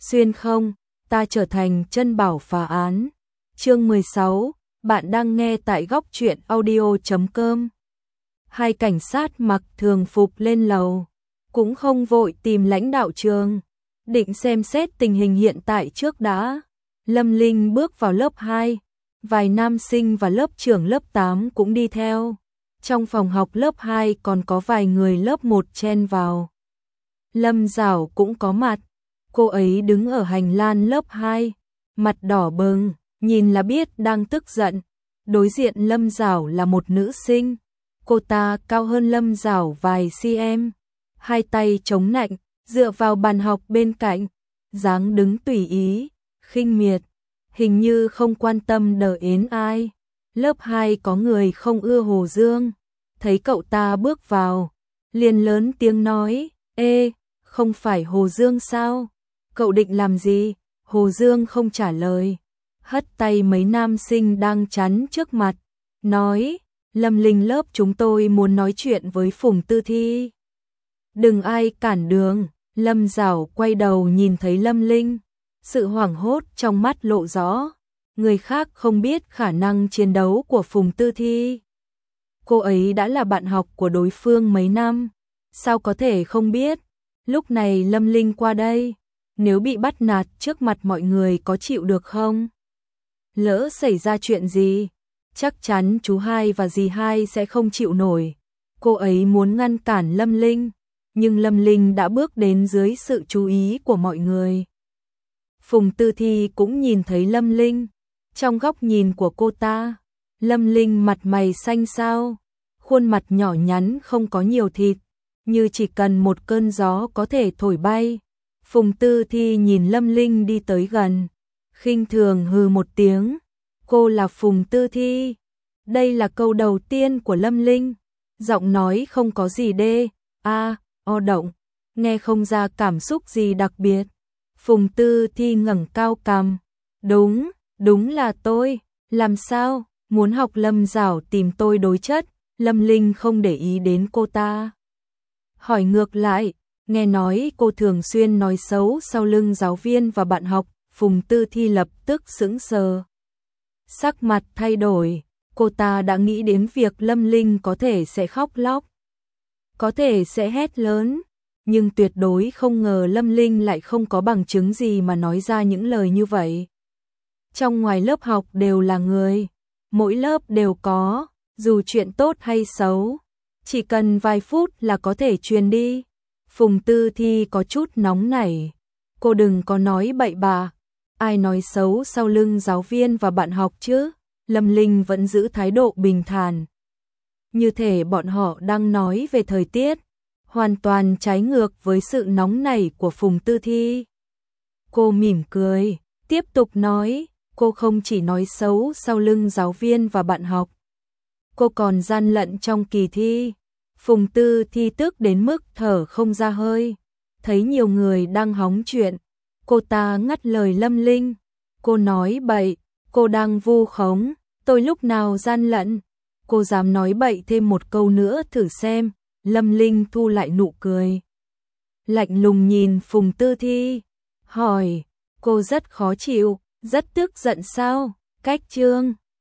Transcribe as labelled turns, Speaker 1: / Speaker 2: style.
Speaker 1: xuyên không, ta trở thành chân bảo phá án. Chương 16, bạn đang nghe tại góc truyện audio.com. Hai cảnh sát mặc thường phục lên lầu, cũng không vội tìm lãnh đạo trường, định xem xét tình hình hiện tại trước đã. Lâm Linh bước vào lớp 2, vài nam sinh và lớp trưởng lớp 8 cũng đi theo. Trong phòng học lớp 2 còn có vài người lớp 1 chen vào. Lâm Dảo cũng có mặt, cô ấy đứng ở hành lang lớp 2, mặt đỏ bừng, nhìn là biết đang tức giận. Đối diện Lâm Dảo là một nữ sinh, cô ta cao hơn Lâm Dảo vài cm, hai tay chống nạnh, dựa vào bàn học bên cạnh, dáng đứng tùy ý, khinh miệt, hình như không quan tâm đờ ến ai. Lớp 2 có người không ưa Hồ Dương, thấy cậu ta bước vào, liền lớn tiếng nói, ê, không phải Hồ Dương sao? Cậu định làm gì? Hồ Dương không trả lời, hất tay mấy nam sinh đang chắn trước mặt, nói, Lâm Linh lớp chúng tôi muốn nói chuyện với Phùng Tư Thi. Đừng ai cản đường. Lâm Dảo quay đầu nhìn thấy Lâm Linh, sự hoảng hốt trong mắt lộ rõ, người khác không biết khả năng chiến đấu của Phùng Tư Thi. Cô ấy đã là bạn học của đối phương mấy năm, sao có thể không biết? Lúc này Lâm Linh qua đây, nếu bị bắt nạt trước mặt mọi người có chịu được không? Lỡ xảy ra chuyện gì, chắc chắn chú hai và dì hai sẽ không chịu nổi. Cô ấy muốn ngăn cản Lâm Linh, nhưng Lâm Linh đã bước đến dưới sự chú ý của mọi người. Phùng Tư Thi cũng nhìn thấy Lâm Linh, trong góc nhìn của cô ta, Lâm Linh mặt mày xanh xao, khuôn mặt nhỏ nhắn không có nhiều thịt, như chỉ cần một cơn gió có thể thổi bay. Phùng Tư Thi nhìn Lâm Linh đi tới gần, khinh thường hừ một tiếng, cô là Phùng Tư Thi. Đây là câu đầu tiên của Lâm Linh, giọng nói không có gì o động, nghe không ra cảm xúc gì đặc biệt. Phùng Tư Thi ngẩng cao cằm, đúng là tôi, làm sao, muốn học Lâm Dảo tìm tôi đối chất? Lâm Linh không để ý đến cô ta, hỏi ngược lại, nghe nói cô thường xuyên nói xấu sau lưng giáo viên và bạn học. Phùng Tư Thi lập tức sững sờ, sắc mặt thay đổi, cô ta đã nghĩ đến việc Lâm Linh có thể sẽ khóc lóc, có thể sẽ hét lớn, nhưng tuyệt đối không ngờ Lâm Linh lại không có bằng chứng gì mà nói ra những lời như vậy. Trong ngoài lớp học đều là người, mỗi lớp đều có, dù chuyện tốt hay xấu, chỉ cần vài phút là có thể truyền đi. Phùng Tư Thi có chút nóng nảy, cô đừng có nói bậy bạ, ai nói xấu sau lưng giáo viên và bạn học chứ? Lâm Linh vẫn giữ thái độ bình thản, như thể bọn họ đang nói về thời tiết, hoàn toàn trái ngược với sự nóng nảy của Phùng Tư Thi. Cô mỉm cười, tiếp tục nói, cô không chỉ nói xấu sau lưng giáo viên và bạn học, cô còn gian lận trong kỳ thi. Phùng Tư Thi tức đến mức thở không ra hơi, thấy nhiều người đang hóng chuyện, cô ta ngắt lời Lâm Linh, cô nói bậy, cô đang vu khống, tôi lúc nào gian lận? Cô dám nói bậy thêm một câu nữa thử xem. Lâm Linh thu lại nụ cười, lạnh lùng nhìn Phùng Tư Thi, hỏi, cô rất khó chịu, rất tức giận sao? Cách chương